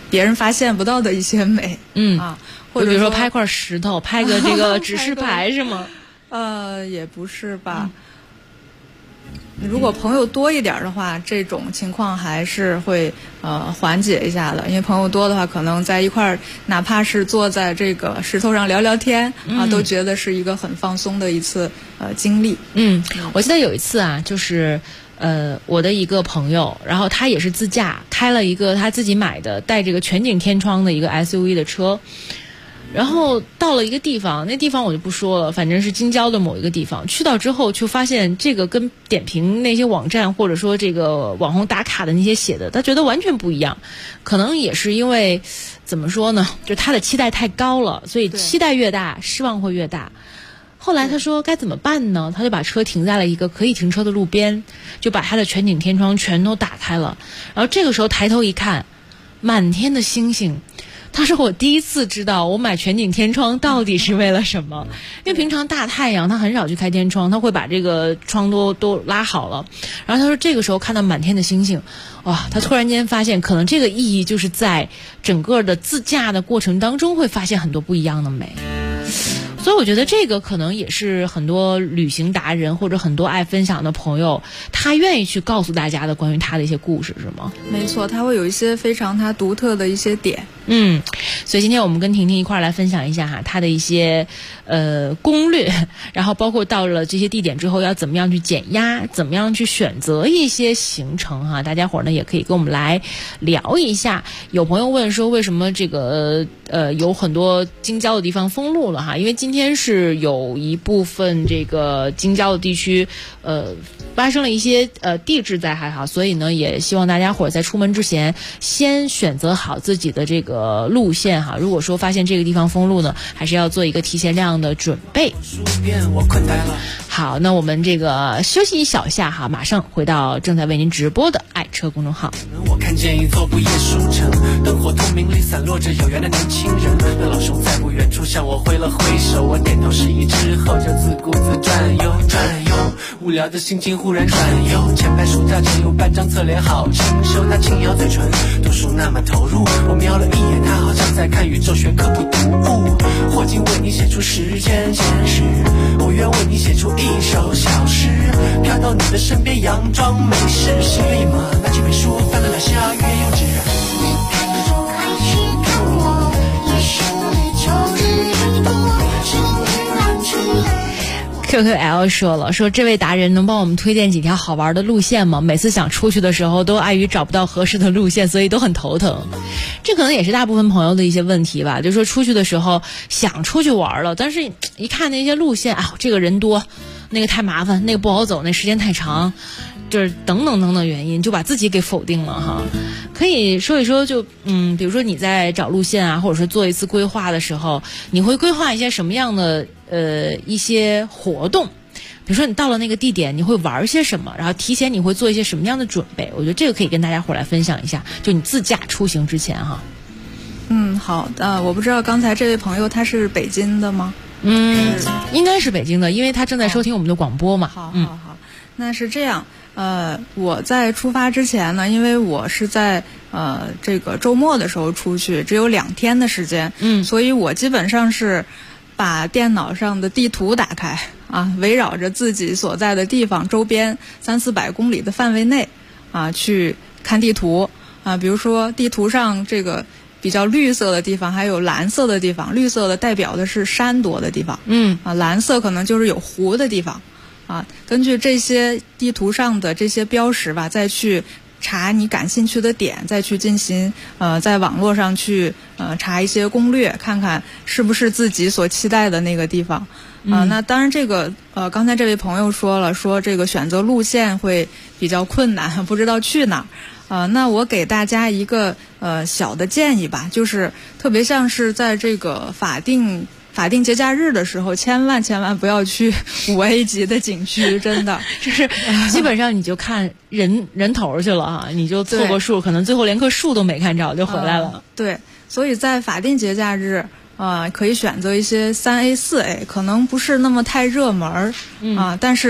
别人发现不到的一些美。或者比如说拍块石头，拍个这个指示牌是吗？ 也不是吧。如果朋友多一点的话，这种情况还是会缓解一下的。因为朋友多的话，可能在一块儿，哪怕是坐在这个石头上聊聊天都觉得是一个很放松的一次经历。 我记得有一次啊，就是我的一个朋友，然后他也是自驾开了一个他自己买的带这个全景天窗的一个 SUV 的车。然后到了一个地方，那地方我就不说了，反正是京郊的某一个地方。去到之后就发现这个跟点评那些网站或者说这个网红打卡的那些写的，他觉得完全不一样。可能也是因为怎么说呢，就他的期待太高了，所以期待越大失望会越大。后来他说该怎么办呢？他就把车停在了一个可以停车的路边，就把他的全景天窗全都打开了。然后这个时候抬头一看，满天的星星。他说我第一次知道我买全景天窗到底是为了什么，因为平常大太阳他很少去开天窗，他会把这个窗都拉好了。然后他说这个时候看到满天的星星，哇，他突然间发现可能这个意义就是在整个的自驾的过程当中会发现很多不一样的美。所以我觉得这个可能也是很多旅行达人或者很多爱分享的朋友他愿意去告诉大家的关于他的一些故事，是吗？ 没错，他会有一些非常他独特的一些点。 所以今天我们跟婷婷一块来分享一下他的一些攻略，然后包括到了这些地点之后要怎么样去减压，怎么样去选择一些行程大家伙呢也可以跟我们来聊一下。有朋友问说为什么这个有很多京郊的地方封路了因为今天是有一部分这个京郊的地区发生了一些地质灾害所以呢也希望大家伙在出门之前先选择好自己的这个路线如果说发现这个地方封路呢，还是要做一个提前量的准备。好，那我们这个休息一小下马上回到正在为您直播的爱车公众号。 我看见一座不夜书城，灯火通明里散落着有缘的年轻人，那老兄在不远处向我挥了挥手，我点头示意之后就自顾自转悠转悠，无聊的心情忽然转悠，前排书架前有半张侧脸好清秀，他轻咬嘴唇，读书那么投入，我瞄了一眼，他好像在看宇宙学科普读物。霍金为你写出时间简史，我愿为你写出一首小诗，飘到你的身边佯装没事，心里嘛拿起本书翻了2下阅用纸。你看书还是看我，一生里就日多，生日让去。 QQL 说了，说这位达人能帮我们推荐几条好玩的路线吗？每次想出去的时候都碍于找不到合适的路线，所以都很头疼。这可能也是大部分朋友的一些问题吧，就是说出去的时候想出去玩了，但是一看那些路线这个人多，那个太麻烦，那个不好走，那时间太长，就是等等等等原因就把自己给否定了可以说一说就比如说你在找路线或者说做一次规划的时候，你会规划一些什么样的一些活动，比如说你到了那个地点你会玩些什么，然后提前你会做一些什么样的准备，我觉得这个可以跟大家伙来分享一下，就你自驾出行之前好的。我不知道刚才这位朋友他是北京的吗？ 应该是北京的，因为他正在收听我们的广播嘛。 好，那是这样。我在出发之前呢，因为我是在这个周末的时候出去，只有2天的时间，所以我基本上是把电脑上的地图打开围绕着自己所在的地方周边300-400公里的范围内去看地图比如说地图上这个比较绿色的地方，还有蓝色的地方，绿色的代表的是山多的地方，蓝色可能就是有湖的地方根据这些地图上的这些标识吧，再去查你感兴趣的点，再去进行在网络上去查一些攻略，看看是不是自己所期待的那个地方那当然这个刚才这位朋友说了，说这个选择路线会比较困难，不知道去哪那我给大家一个小的建议吧，就是特别像是在这个法定节假日的时候，千万不要去5A 级的景区，真的就是基本上你就看人头去了你就凑个数，可能最后连棵树都没看着就回来了对，所以在法定节假日可以选择一些3A、4A， 可能不是那么太热门但是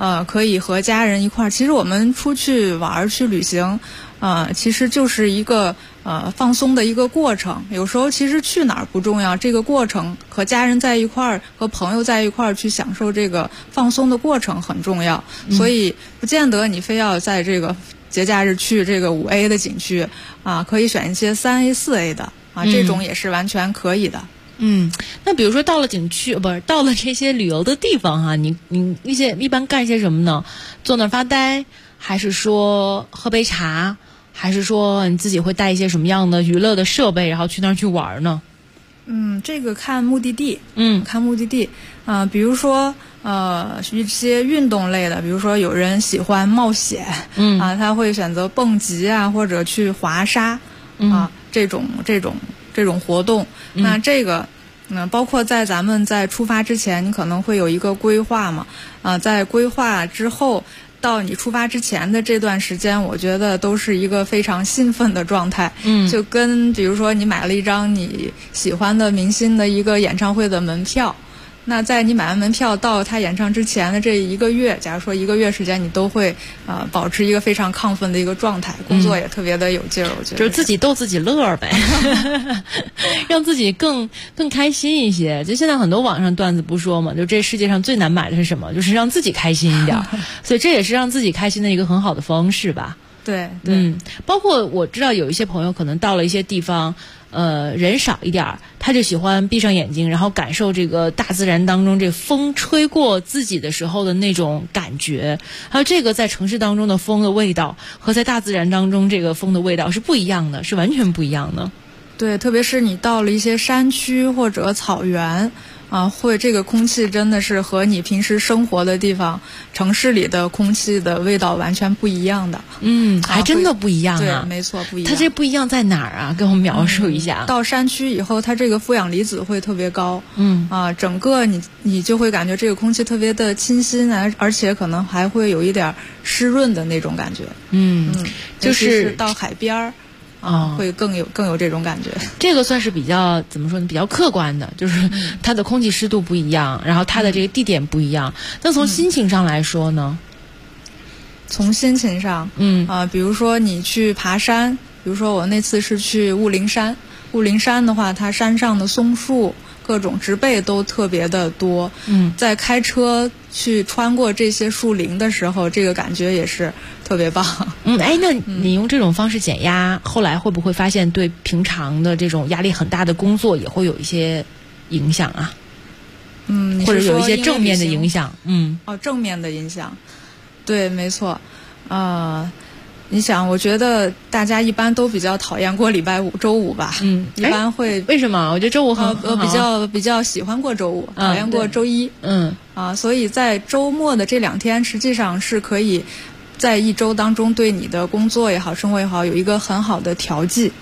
可以和家人一块儿。其实我们出去玩去旅行，其实就是一个放松的一个过程。有时候其实去哪儿不重要，这个过程和家人在一块儿，和朋友在一块儿去享受这个放松的过程很重要。所以不见得你非要在这个节假日去这个5A 的景区可以选一些3A、4A 的这种也是完全可以的。 那比如说到了景区，不是到了这些旅游的地方哈，你一般干些什么呢？坐那儿发呆，还是说喝杯茶，还是说你自己会带一些什么样的娱乐的设备，然后去那儿去玩呢？ 这个看目的地。看目的地。比如说一些运动类的，比如说有人喜欢冒险，他会选择蹦极或者去滑沙，这种活动。那这个包括咱们在出发之前，你可能会有一个规划嘛，在规划之后到你出发之前的这段时间，我觉得都是一个非常兴奋的状态。就跟比如说你买了一张你喜欢的明星的一个演唱会的门票，那在你买完门票到他演唱之前的这1个月，假如说1个月时间，你都会保持一个非常亢奋的一个状态，工作也特别的有劲儿。我觉得就是自己逗自己乐儿呗，让自己更开心一些。就现在很多网上段子不说嘛，就这世界上最难买的是什么？就是让自己开心一点，所以这也是让自己开心的一个很好的方式吧。 对， 包括我知道有一些朋友可能到了一些地方，人少一点，他就喜欢闭上眼睛，然后感受这个大自然当中这风吹过自己的时候的那种感觉。还有这个在城市当中的风的味道和在大自然当中这个风的味道是不一样的，是完全不一样的。 对，特别是你到了一些山区或者草原这个空气真的是和你平时生活的地方城市里的空气的味道完全不一样的。 还真的不一样对，没错，不一样。 它这不一样在哪儿啊？跟我们描述一下。 到山区以后，它这个负氧离子会特别高。整个你就会感觉这个空气特别的清新，而且可能还会有一点湿润的那种感觉。就是到海边儿。会更有这种感觉。 这个算是比较怎么说呢？比较客观的，就是它的空气湿度不一样，然后它的这个地点不一样。那从心情上来说呢？ 从心情上，比如说你去爬山，比如说我那次是去雾灵山。雾灵山的话，它山上的松树、各种植被都特别的多。在开车去穿过这些树林的时候，这个感觉也是特别棒。 那你用这种方式减压，后来会不会发现对平常的这种压力很大的工作也会有一些影响啊？或者有一些正面的影响？ 正面的影响，对，没错。你想，我觉得大家一般都比较讨厌过礼拜五、周五吧？一般会为什么？我觉得周五很好。 比较喜欢过周五，讨厌过周一。所以在周末的这2天，实际上是可以在一周当中对你的工作也好、生活也好有一个很好的调剂。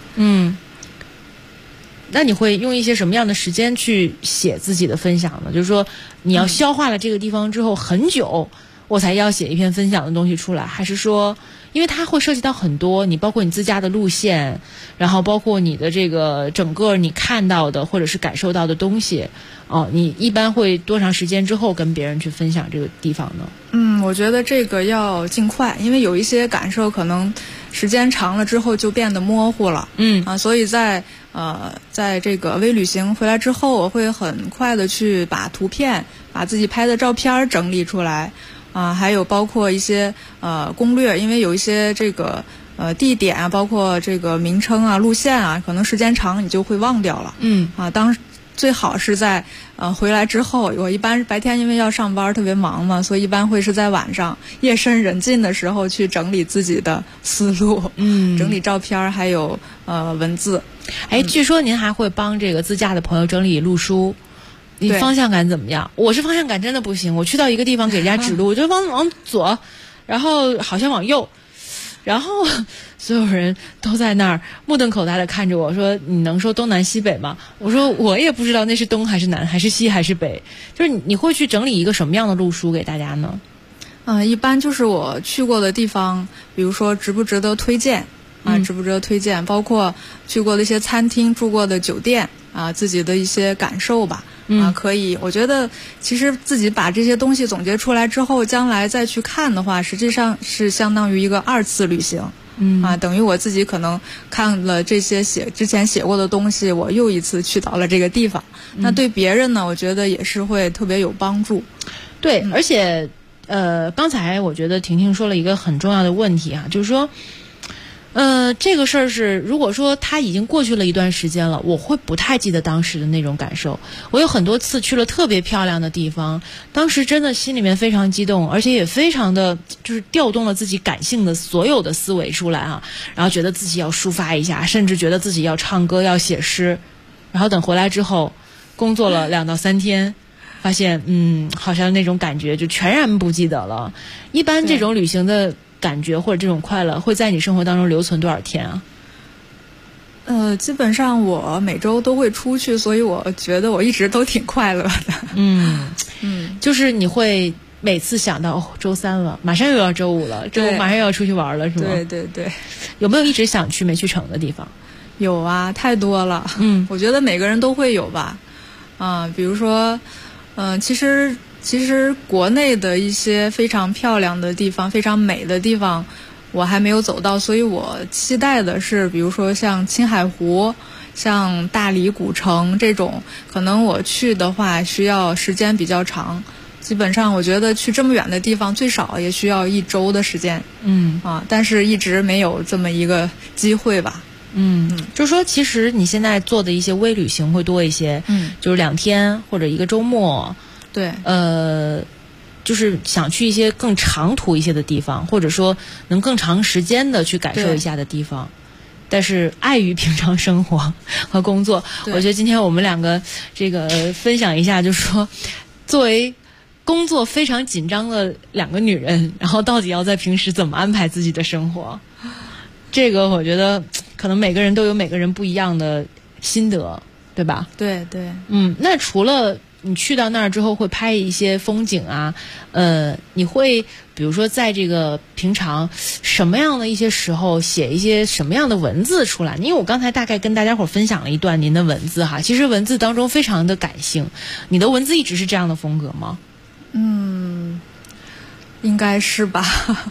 那你会用一些什么样的时间去写自己的分享呢？就是说，你要消化了这个地方之后很久，我才要写一篇分享的东西出来，还是说？因为它会涉及到很多，你包括你自驾的路线，然后包括你的这个整个你看到的或者是感受到的东西，你一般会多长时间之后跟别人去分享这个地方呢？ 我觉得这个要尽快，因为有一些感受可能时间长了之后就变得模糊了。所以在这个微旅行回来之后，我会很快的去把图片、把自己拍的照片整理出来。还有包括一些攻略，因为有一些这个地点啊，包括这个名称啊、路线啊，可能时间长你就会忘掉了。最好是在回来之后，我一般白天因为要上班特别忙嘛，所以一般会是在晚上夜深人静的时候去整理自己的思路，整理照片还有文字。 据说您还会帮这个自驾的朋友整理路书。你方向感怎么样？我是方向感真的不行，我去到一个地方给人家指路，我就往左，然后好像往右，然后所有人都在那儿目瞪口呆的看着我说：“你能说东南西北吗？”我说：“我也不知道那是东还是南还是西还是北。”就是你会去整理一个什么样的路书给大家呢？ 一般就是我去过的地方，比如说值不值得推荐值不值得推荐，包括去过的一些餐厅、住过的酒店自己的一些感受吧。 可以。我觉得其实自己把这些东西总结出来之后，将来再去看的话，实际上是相当于一个2次旅行。等于我自己可能看了这些之前写过的东西，我又一次去到了这个地方。那对别人呢，我觉得也是会特别有帮助。 对，而且刚才我觉得婷婷说了一个很重要的问题啊，就是说这个事儿是，如果说它已经过去了一段时间了，我会不太记得当时的那种感受。我有很多次去了特别漂亮的地方，当时真的心里面非常激动，而且也非常的就是调动了自己感性的所有的思维出来啊，然后觉得自己要抒发一下，甚至觉得自己要唱歌要写诗，然后等回来之后工作了2到3天，发现好像那种感觉就全然不记得了。一般这种旅行的感觉或者这种快乐会在你生活当中留存多少天啊？ 基本上我每周都会出去，所以我觉得我一直都挺快乐的。 就是你会每次想到周3了，马上又要周5了，周5马上又要出去玩了，是吗？ 对对对。 有没有一直想去没去成的地方？ 有啊，太多了。我觉得每个人都会有吧。比如说，其实国内的一些非常漂亮的地方，非常美的地方我还没有走到，所以我期待的是比如说像青海湖，像大理古城这种，可能我去的话需要时间比较长，基本上我觉得去这么远的地方最少也需要1周的时间。但是一直没有这么一个机会吧。 就是说其实你现在做的一些微旅行会多一些，就是2天或者1个周末。 对， 就是想去一些更长途一些的地方，或者说能更长时间的去感受一下的地方。但是碍于平常生活和工作，我觉得今天我们2个这个分享一下，就是说作为工作非常紧张的2个女人，然后到底要在平时怎么安排自己的生活，这个我觉得可能每个人都有每个人不一样的心得，对吧？ 对对。 那除了你去到那儿之后会拍一些风景啊，你会比如说在这个平常什么样的一些时候写一些什么样的文字出来？因为我刚才大概跟大家伙分享了一段您的文字哈，其实文字当中非常的感性，你的文字一直是这样的风格吗？ 应该是吧。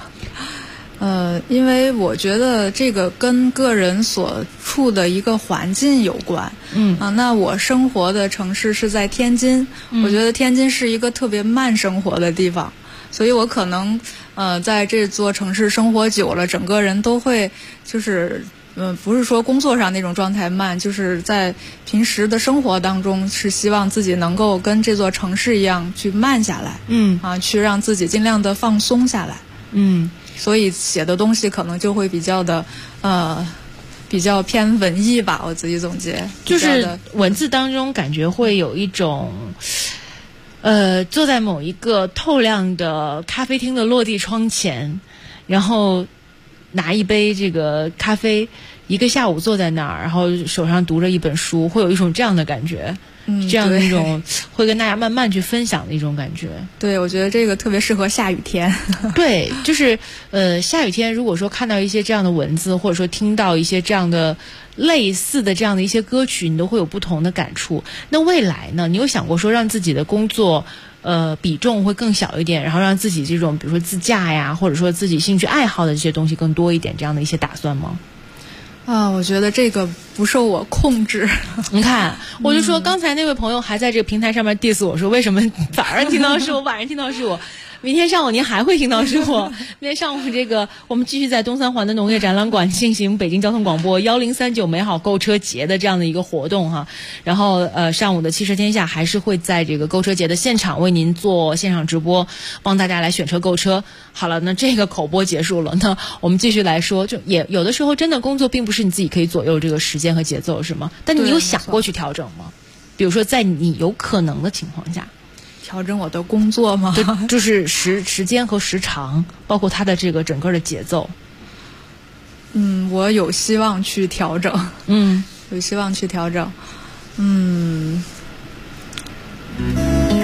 因为我觉得这个跟个人所处的一个环境有关。那我生活的城市是在天津，我觉得天津是一个特别慢生活的地方，所以我可能在这座城市生活久了，整个人都会就是不是说工作上那种状态慢，就是在平时的生活当中是希望自己能够跟这座城市一样去慢下来，去让自己尽量的放松下来。所以写的东西可能就会比较偏文艺吧，我自己总结。 就是文字当中感觉会有一种，坐在某一个透亮的咖啡厅的落地窗前，然后拿一杯这个咖啡，一个下午坐在那儿，然后手上读着一本书，会有一种这样的感觉。这样的一种会跟大家慢慢去分享的一种感觉。 对，我觉得这个特别适合下雨天。 对，就是下雨天如果说看到一些这样的文字，或者说听到一些这样的类似的这样的一些歌曲，你都会有不同的感触。那未来呢，你有想过说让自己的工作比重会更小一点，然后让自己这种比如说自驾呀，或者说自己兴趣爱好的这些东西更多一点，这样的一些打算吗？ 我觉得这个不受我控制。 你看，我就说刚才那位朋友还在这个平台上面 diss 我说，为什么早上听到是我，晚上听到是我，明天上午您还会听到是我。明天上午这个我们继续在东三环的农业展览馆进行北京交通广播1039美好购车节的这样的一个活动哈。然后上午的汽车天下还是会在这个购车节的现场为您做现场直播，帮大家来选车购车。好了，那这个口播结束了，那我们继续来说，就也有的时候真的工作并不是你自己可以左右这个时间和节奏，是吗？但你有想过去调整吗？比如说在你有可能的情况下调整我的工作吗？ 就是时间和时长，包括它的这个整个的节奏。 我有希望去调整。有希望去调整。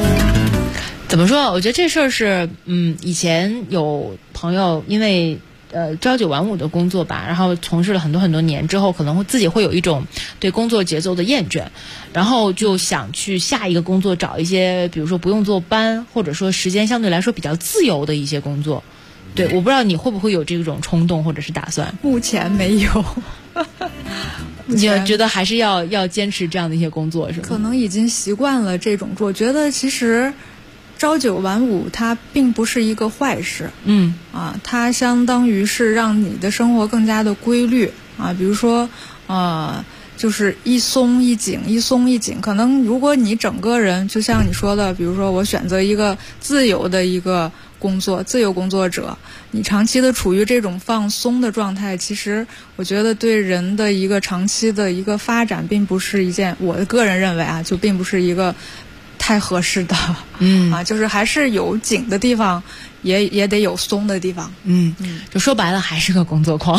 怎么说？我觉得这事儿是，以前有朋友因为朝九晚五的工作吧，然后从事了很多年之后，可能自己会有一种对工作节奏的厌倦，然后就想去下一个工作找一些比如说不用坐班，或者说时间相对来说比较自由的一些工作。对，我不知道你会不会有这种冲动或者是打算。 目前没有。 你觉得还是要坚持这样的一些工作是吗？ 可能已经习惯了这种，我觉得其实朝九晚五它并不是一个坏事。它相当于是让你的生活更加的规律啊，比如说就是一松一紧，一松一紧。可能如果你整个人就像你说的，比如说我选择一个自由的一个工作，自由工作者，你长期的处于这种放松的状态，其实我觉得对人的一个长期的一个发展并不是一件，我的个人认为啊，就并不是一个太合适的。就是还是有紧的地方，也得有松的地方。 就说白了还是个工作狂。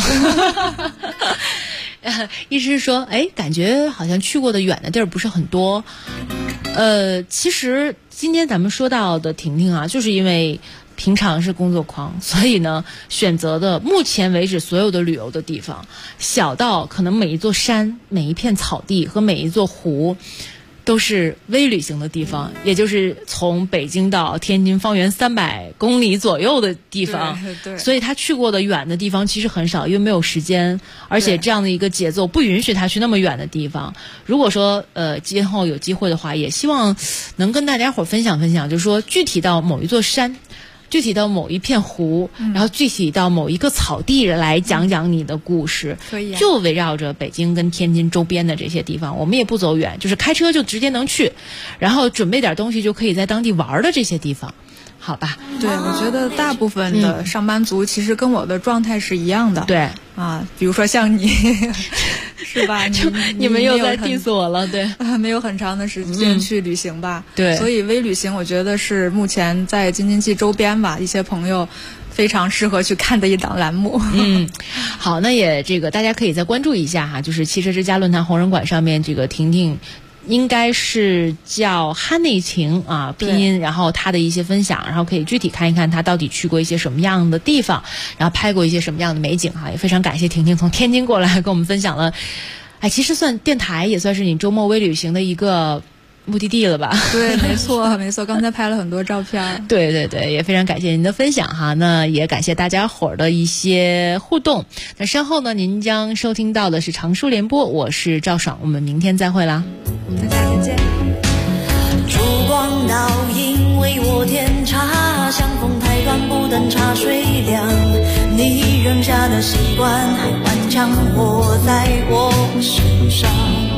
意思是说，感觉好像去过的远的地儿不是很多。其实今天咱们说到的婷婷啊，就是因为平常是工作狂，所以呢选择的目前为止所有的旅游的地方，小到可能每一座山、每一片草地和每一座湖都是微旅行的地方，也就是从北京到天津方圆300公里左右的地方。 对， 所以他去过的远的地方其实很少，因为没有时间，而且这样的一个节奏不允许他去那么远的地方。如果说今后有机会的话，也希望能跟大家伙分享分享，就是说具体到某一座山，具体到某一片湖，然后具体到某一个草地来讲讲你的故事。 可以就围绕着北京跟天津周边的这些地方，我们也不走远，就是开车就直接能去，然后准备点东西就可以在当地玩的这些地方，好吧？ 对，我觉得大部分的上班族其实跟我的状态是一样的。 对啊，比如说像你是吧？ 你们又在 diss 我了。对， 没有很长的时间去旅行吧。 对， 所以微旅行我觉得是目前在京津冀周边吧，一些朋友非常适合去看的一档栏目。 好，那也大家可以再关注一下哈，就是汽车之家论坛红人馆上面这个婷婷应该是叫哈内晴啊，拼音，然后他的一些分享，然后可以具体看一看他到底去过一些什么样的地方，然后拍过一些什么样的美景哈。也非常感谢婷婷从天津过来跟我们分享了，其实算电台也算是你周末微旅行的一个目的地了吧？ 对，没错没错，刚才拍了很多照片。 对对对，也非常感谢您的分享哈。那也感谢大家伙儿的一些互动。那稍后呢，您将收听到的是常书联播，我是赵爽，我们明天再会啦。 大家再见。 烛光倒影为我添茶，相逢太短不等茶水凉，你扔下的习惯还顽强活在我身上。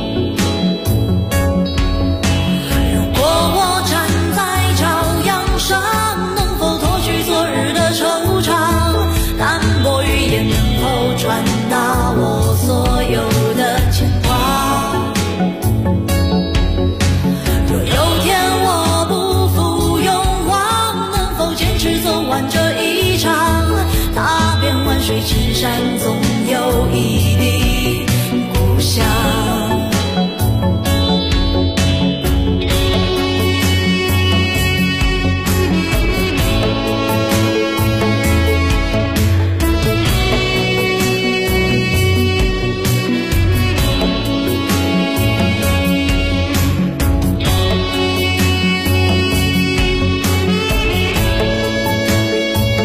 如果我站在朝阳上，能否脱去昨日的惆怅，淡薄语言能否传达我所有的牵挂。走完这一场，踏遍万水千山。